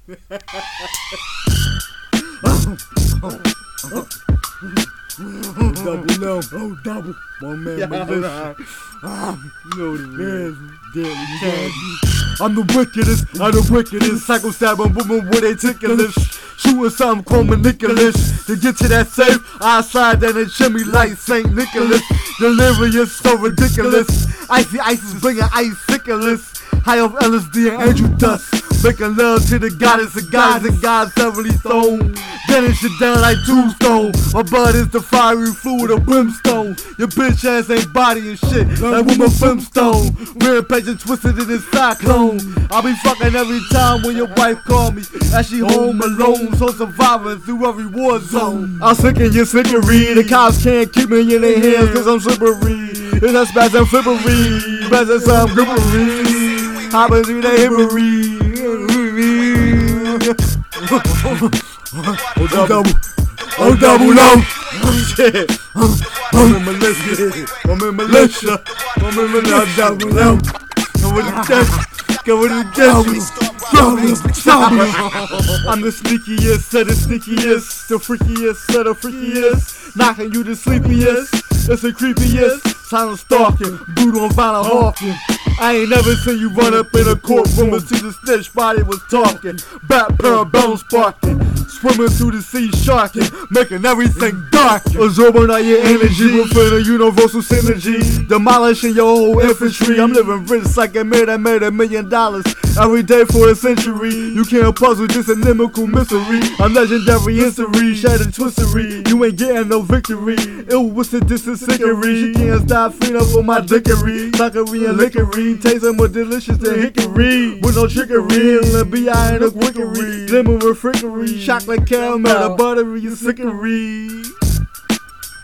Double no, oh double. My man, Militia. You know what it is. Deadly Candy. I'm the wickedest. Psycho stabbing woman with a ticklish. Shooting something called Nicholas. To get to that safe, I slide down the chimney like St. Nicholas. Delirious, so ridiculous. Icy is bringing icicles. High off LSD and angel dust. Making love to the goddess of gods and God's heavenly throne. Getting shit down like tombstone. My blood is the fiery fluid of brimstone. Your bitch ass ain't body and shit like woman brimstone. Rampage and twisted in this cyclone. I'll be fucking every time when your wife call me. As she home alone, so surviving through every war zone. I'm sick in your slickery. The cops can't keep me in their hands cause I'm slippery. It's a spaz and flippery. Spaz and some grippery. Hopping through the hippery. Oh double no. Shit. I'm in militia. I'm in militia. Double no. Come with the death. Come with the death. I'm the sneakiest of the sneakiest, the freakiest of the freakiest, knocking you the sleepiest. It's the creepiest, silent stalking, brutal and violent hawking. I ain't never seen you run up in a courtroom and see the snitch body was talking. Bat parabellum sparking, swimming through the sea sharking, making everything dark. Absorbing all your energy within a universal synergy, demolishing your whole infantry. I'm living rich like I made $1 million every day for a century. You can't puzzle this inimical mystery. I'm legendary history, shattered twistery. You ain't getting no victory. Ill with the distant sickery. She can't stop feeding up on my dickery. Tuckery and lickery, tasting more delicious than hickory. With no trickery, and the B.I. and the quickery. Lemon with frickery, chocolate caramel, the buttery and sickery.